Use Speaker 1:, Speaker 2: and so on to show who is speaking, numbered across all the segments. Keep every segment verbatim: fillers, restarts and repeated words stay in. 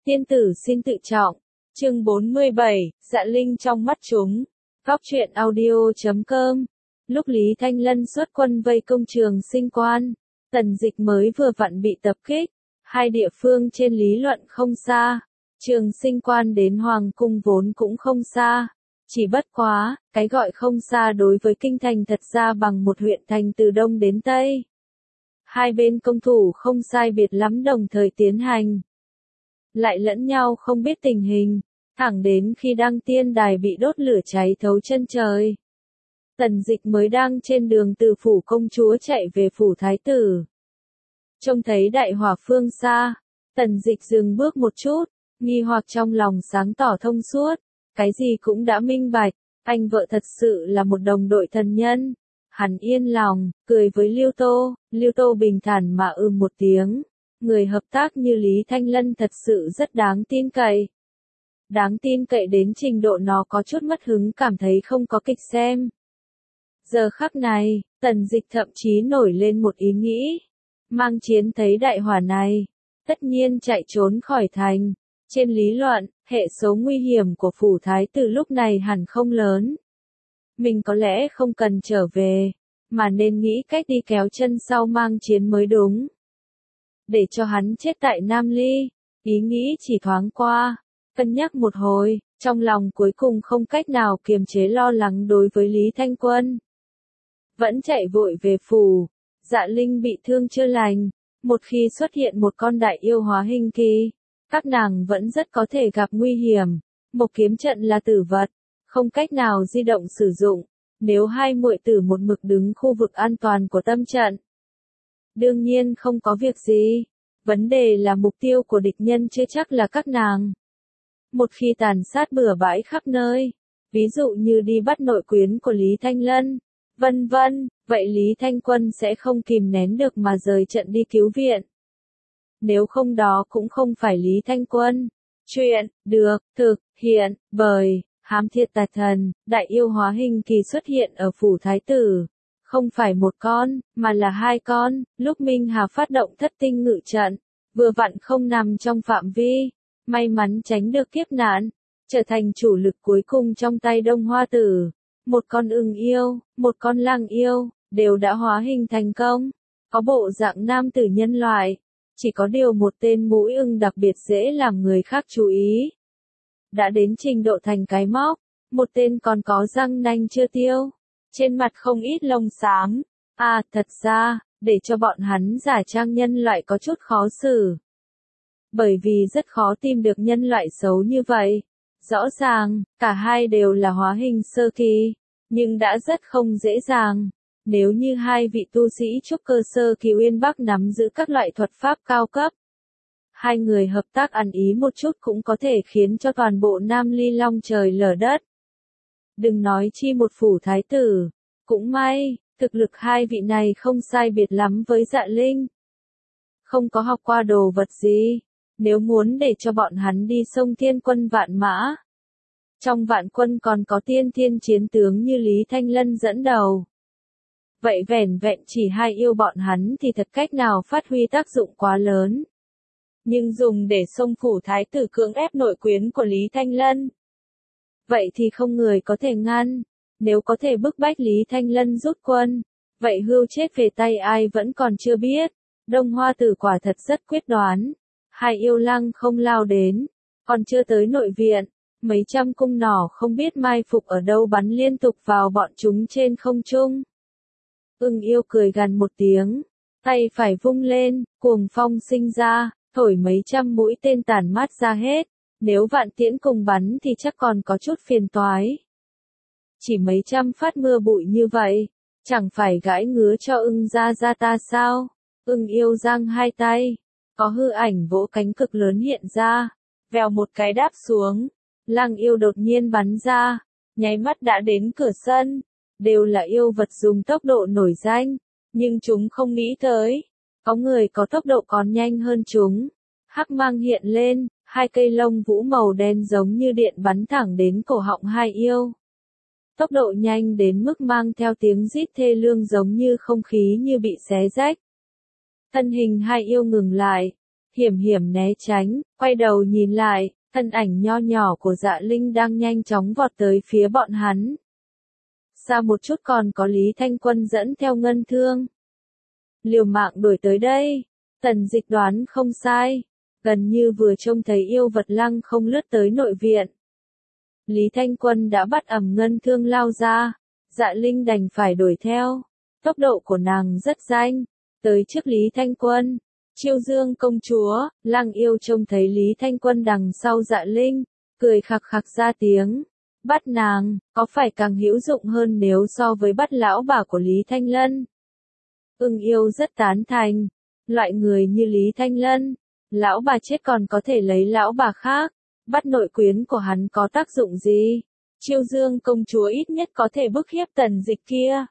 Speaker 1: Tiên tử xin tự trọng. Chương bốn mươi bảy, Dạ Linh trong mắt chúng. Góc truyện audio chấm com. Lúc Lý Thanh Lân xuất quân vây công Trường Sinh Quan, Tần Dịch mới vừa vặn bị tập kích. Hai địa phương trên lý luận không xa. Trường Sinh Quan đến Hoàng Cung vốn cũng không xa. Chỉ bất quá, cái gọi không xa đối với kinh thành thật ra bằng một huyện thành từ đông đến tây. Hai bên công thủ không sai biệt lắm đồng thời tiến hành. Lại lẫn nhau không biết tình hình, thẳng đến khi Đăng Tiên Đài bị đốt lửa cháy thấu chân trời. Tần Dịch mới đang trên đường từ phủ công chúa chạy về phủ thái tử. Trông thấy đại hỏa phương xa, Tần Dịch dừng bước một chút, nghi hoặc trong lòng sáng tỏ thông suốt, cái gì cũng đã minh bạch, anh vợ thật sự là một đồng đội thần nhân. Hắn yên lòng, cười với Liêu Tô, Liêu Tô bình thản mà ư một tiếng. Người hợp tác như Lý Thanh Lân thật sự rất đáng tin cậy. Đáng tin cậy đến trình độ nó có chút mất hứng cảm thấy không có kịch xem. Giờ khắc này, Tần Dịch thậm chí nổi lên một ý nghĩ. Mang Chiến thấy đại hỏa này, tất nhiên chạy trốn khỏi thành. Trên lý luận, hệ số nguy hiểm của phủ thái tử lúc này hẳn không lớn. Mình có lẽ không cần trở về, mà nên nghĩ cách đi kéo chân sau Mang Chiến mới đúng. Để cho hắn chết tại Nam Ly, ý nghĩ chỉ thoáng qua, cân nhắc một hồi, trong lòng cuối cùng không cách nào kiềm chế lo lắng đối với Lý Thanh Quân. Vẫn chạy vội về phủ, Dạ Linh bị thương chưa lành, một khi xuất hiện một con đại yêu hóa hình kỳ, các nàng vẫn rất có thể gặp nguy hiểm. Một kiếm trận là tử vật, không cách nào di động sử dụng, nếu hai muội tử một mực đứng khu vực an toàn của tâm trận. Đương nhiên không có việc gì, vấn đề là mục tiêu của địch nhân chưa chắc là các nàng. Một khi tàn sát bừa bãi khắp nơi, ví dụ như đi bắt nội quyến của Lý Thanh Lân, vân vân, vậy Lý Thanh Quân sẽ không kìm nén được mà rời trận đi cứu viện. Nếu không đó cũng không phải Lý Thanh Quân. Chuyện, được, thực, hiện, bởi, Hám Thiệt Tà Thần, đại yêu hóa hình kỳ xuất hiện ở phủ thái tử. Không phải một con, mà là hai con, lúc Minh Hà phát động thất tinh ngự trận, vừa vặn không nằm trong phạm vi, may mắn tránh được kiếp nạn, trở thành chủ lực cuối cùng trong tay Đông Hoa Tử. Một con ưng yêu, một con lang yêu, đều đã hóa hình thành công, có bộ dạng nam tử nhân loại, chỉ có điều một tên mũi ưng đặc biệt dễ làm người khác chú ý. Đã đến trình độ thành cái móc, một tên còn có răng nanh chưa tiêu. Trên mặt không ít lông xám. À, thật ra, để cho bọn hắn giả trang nhân loại có chút khó xử. Bởi vì rất khó tìm được nhân loại xấu như vậy. Rõ ràng, cả hai đều là hóa hình sơ kỳ, nhưng đã rất không dễ dàng. Nếu như hai vị tu sĩ trúc cơ sơ kỳ Uyên Bắc nắm giữ các loại thuật pháp cao cấp, hai người hợp tác ăn ý một chút cũng có thể khiến cho toàn bộ Nam Ly long trời lở đất. Đừng nói chi một phủ thái tử, cũng may, thực lực hai vị này không sai biệt lắm với Dạ Linh. Không có học qua đồ vật gì, nếu muốn để cho bọn hắn đi xông thiên quân vạn mã. Trong vạn quân còn có tiên thiên chiến tướng như Lý Thanh Lân dẫn đầu. Vậy vẻn vẹn chỉ hai yêu bọn hắn thì thật cách nào phát huy tác dụng quá lớn. Nhưng dùng để xông phủ thái tử cưỡng ép nội quyến của Lý Thanh Lân. Vậy thì không người có thể ngăn, nếu có thể bức bách Lý Thanh Lân rút quân, vậy hưu chết về tay ai vẫn còn chưa biết. Đông Hoa Tử quả thật rất quyết đoán, hai yêu lăng không lao đến, còn chưa tới nội viện, mấy trăm cung nỏ không biết mai phục ở đâu bắn liên tục vào bọn chúng trên không trung. Ưng yêu cười gằn một tiếng, tay phải vung lên, cuồng phong sinh ra, thổi mấy trăm mũi tên tản mát ra hết. Nếu vạn tiễn cùng bắn thì chắc còn có chút phiền toái. Chỉ mấy trăm phát mưa bụi như vậy, chẳng phải gãi ngứa cho ưng ra ra ta sao? Ưng yêu giang hai tay, có hư ảnh vỗ cánh cực lớn hiện ra, vèo một cái đáp xuống, lang yêu đột nhiên bắn ra, nháy mắt đã đến cửa sân, đều là yêu vật dùng tốc độ nổi danh, nhưng chúng không nghĩ tới, có người có tốc độ còn nhanh hơn chúng. Hắc mang hiện lên, hai cây lông vũ màu đen giống như điện bắn thẳng đến cổ họng hai yêu. Tốc độ nhanh đến mức mang theo tiếng rít thê lương giống như không khí như bị xé rách. Thân hình hai yêu ngừng lại, hiểm hiểm né tránh, quay đầu nhìn lại, thân ảnh nho nhỏ của Dạ Linh đang nhanh chóng vọt tới phía bọn hắn. Xa một chút còn có Lý Thanh Quân dẫn theo Ngân Thương. Liều mạng đuổi tới đây, Tần Dịch đoán không sai, gần như vừa trông thấy yêu vật lăng không lướt tới nội viện. Lý Thanh Quân đã bắt ầm Ngân Thương lao ra, Dạ Linh đành phải đuổi theo, tốc độ của nàng rất nhanh, tới trước Lý Thanh Quân. Chiêu Dương công chúa, Lăng Yêu trông thấy Lý Thanh Quân đằng sau Dạ Linh, cười khặc khặc ra tiếng, bắt nàng, có phải càng hữu dụng hơn nếu so với bắt lão bà của Lý Thanh Lân? Ưng Yêu rất tán thành, loại người như Lý Thanh Lân, lão bà chết còn có thể lấy lão bà khác, bắt nội quyến của hắn có tác dụng gì? Chiêu Dương công chúa ít nhất có thể bức hiếp Tần Dịch kia.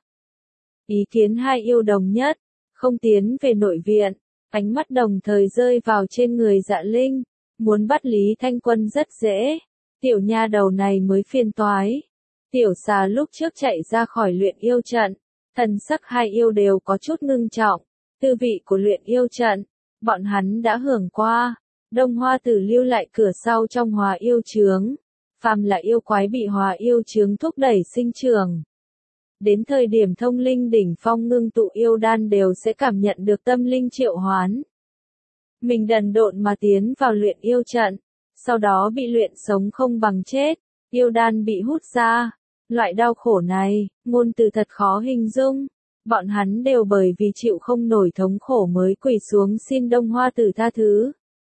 Speaker 1: Ý kiến hai yêu đồng nhất, không tiến về nội viện. Ánh mắt đồng thời rơi vào trên người Dạ Linh, muốn bắt Lý Thanh Quân rất dễ, tiểu nha đầu này mới phiền toái. Tiểu xà lúc trước chạy ra khỏi luyện yêu trận, thần sắc hai yêu đều có chút ngưng trọng, tư vị của luyện yêu trận, bọn hắn đã hưởng qua, Đông Hoa Tử lưu lại cửa sau trong Hòa Yêu Chướng, phàm là yêu quái bị Hòa Yêu Chướng thúc đẩy sinh trưởng. Đến thời điểm thông linh đỉnh phong ngưng tụ yêu đan đều sẽ cảm nhận được tâm linh triệu hoán. Mình đần độn mà tiến vào luyện yêu trận, sau đó bị luyện sống không bằng chết, yêu đan bị hút ra. Loại đau khổ này, ngôn từ thật khó hình dung. Bọn hắn đều bởi vì chịu không nổi thống khổ mới quỳ xuống xin Đông Hoa Tử tha thứ.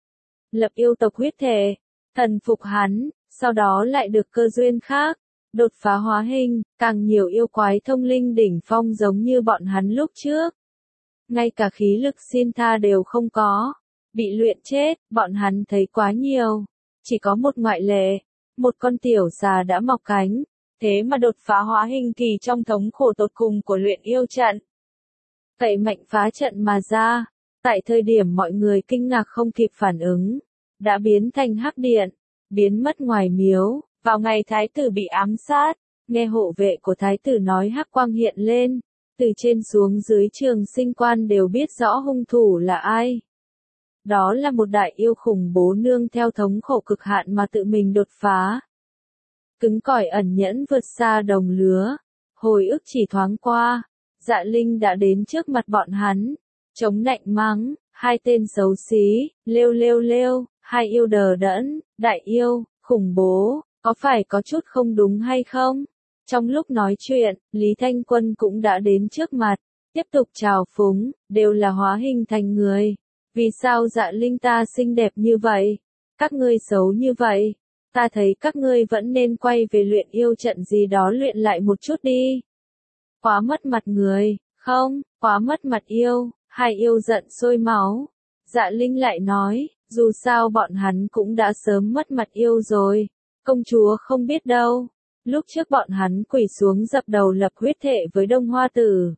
Speaker 1: Lập yêu tộc huyết thể, thần phục hắn, sau đó lại được cơ duyên khác. Đột phá hóa hình, càng nhiều yêu quái thông linh đỉnh phong giống như bọn hắn lúc trước. Ngay cả khí lực xin tha đều không có. Bị luyện chết, bọn hắn thấy quá nhiều. Chỉ có một ngoại lệ, một con tiểu xà đã mọc cánh. Thế mà đột phá hóa hình kỳ trong thống khổ tột cùng của luyện yêu trận. Cậy mạnh phá trận mà ra. Tại thời điểm mọi người kinh ngạc không kịp phản ứng. Đã biến thành hắc điện, biến mất ngoài miếu. Vào ngày thái tử bị ám sát, nghe hộ vệ của thái tử nói hắc quang hiện lên, từ trên xuống dưới Trường Sinh Quan đều biết rõ hung thủ là ai. Đó là một đại yêu khủng bố nương theo thống khổ cực hạn mà tự mình đột phá. Cứng cỏi ẩn nhẫn vượt xa đồng lứa, hồi ức chỉ thoáng qua, Dạ Linh đã đến trước mặt bọn hắn, chống nạnh mắng, hai tên xấu xí, lêu lêu lêu, hai yêu đờ đẫn, đại yêu, khủng bố. Có phải có chút không đúng hay không? Trong lúc nói chuyện, Lý Thanh Quân cũng đã đến trước mặt, tiếp tục chào phúng, đều là hóa hình thành người. Vì sao Dạ Linh ta xinh đẹp như vậy? Các ngươi xấu như vậy? Ta thấy các ngươi vẫn nên quay về luyện yêu trận gì đó luyện lại một chút đi. Quá mất mặt người, không, quá mất mặt yêu, hai yêu giận sôi máu. Dạ Linh lại nói, dù sao bọn hắn cũng đã sớm mất mặt yêu rồi. Công chúa không biết đâu, lúc trước bọn hắn quỳ xuống dập đầu lập huyết thệ với Đông Hoa Tử.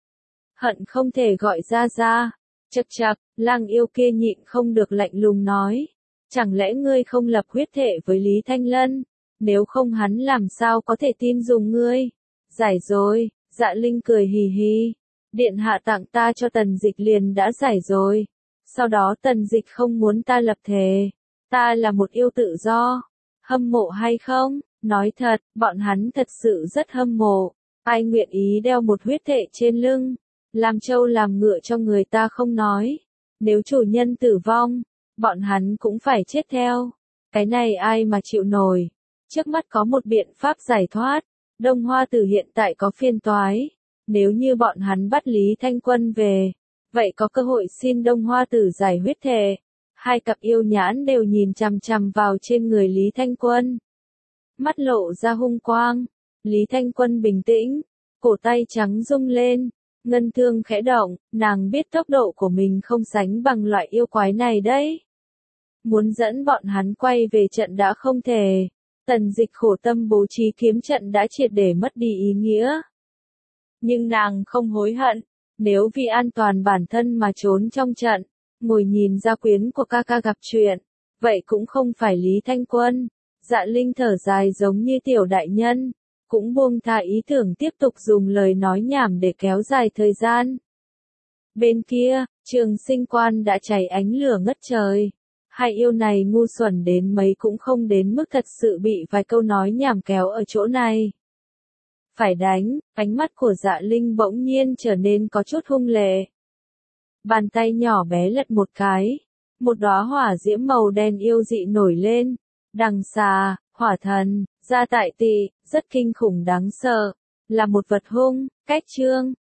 Speaker 1: Hận không thể gọi ra ra, chậc chậc, Lang yêu kia nhịn không được lạnh lùng nói, chẳng lẽ ngươi không lập huyết thệ với Lý Thanh Lân, nếu không hắn làm sao có thể tin dùng ngươi. Giải rồi, Dạ Linh cười hì hì, điện hạ tặng ta cho Tần Dịch liền đã giải rồi, sau đó Tần Dịch không muốn ta lập thề, ta là một yêu tự do. Hâm mộ hay không? Nói thật, bọn hắn thật sự rất hâm mộ. Ai nguyện ý đeo một huyết thệ trên lưng, làm trâu làm ngựa cho người ta không nói. Nếu chủ nhân tử vong, bọn hắn cũng phải chết theo. Cái này ai mà chịu nổi. Trước mắt có một biện pháp giải thoát. Đông Hoa Tử hiện tại có phiên toái. Nếu như bọn hắn bắt Lý Thanh Quân về, vậy có cơ hội xin Đông Hoa Tử giải huyết thệ. Hai cặp yêu nhãn đều nhìn chằm chằm vào trên người Lý Thanh Quân. Mắt lộ ra hung quang. Lý Thanh Quân bình tĩnh, cổ tay trắng rung lên, ngân thương khẽ động, nàng biết tốc độ của mình không sánh bằng loại yêu quái này đấy. Muốn dẫn bọn hắn quay về trận đã không thể. Tần Dịch khổ tâm bố trí kiếm trận đã triệt để mất đi ý nghĩa. Nhưng nàng không hối hận, nếu vì an toàn bản thân mà trốn trong trận. Ngồi nhìn gia quyến của ca ca gặp chuyện, vậy cũng không phải Lý Thanh Quân. Dạ Linh thở dài giống như tiểu đại nhân, cũng buông tha ý tưởng tiếp tục dùng lời nói nhảm để kéo dài thời gian. Bên kia, Trường Sinh Quan đã cháy ánh lửa ngất trời. Hai yêu này ngu xuẩn đến mấy cũng không đến mức thật sự bị vài câu nói nhảm kéo ở chỗ này. Phải đánh, ánh mắt của Dạ Linh bỗng nhiên trở nên có chút hung lệ. Bàn tay nhỏ bé lật một cái, một đóa hỏa diễm màu đen yêu dị nổi lên. Đằng xà, hỏa thần, gia tại tỵ, rất kinh khủng đáng sợ, là một vật hung, cách chương.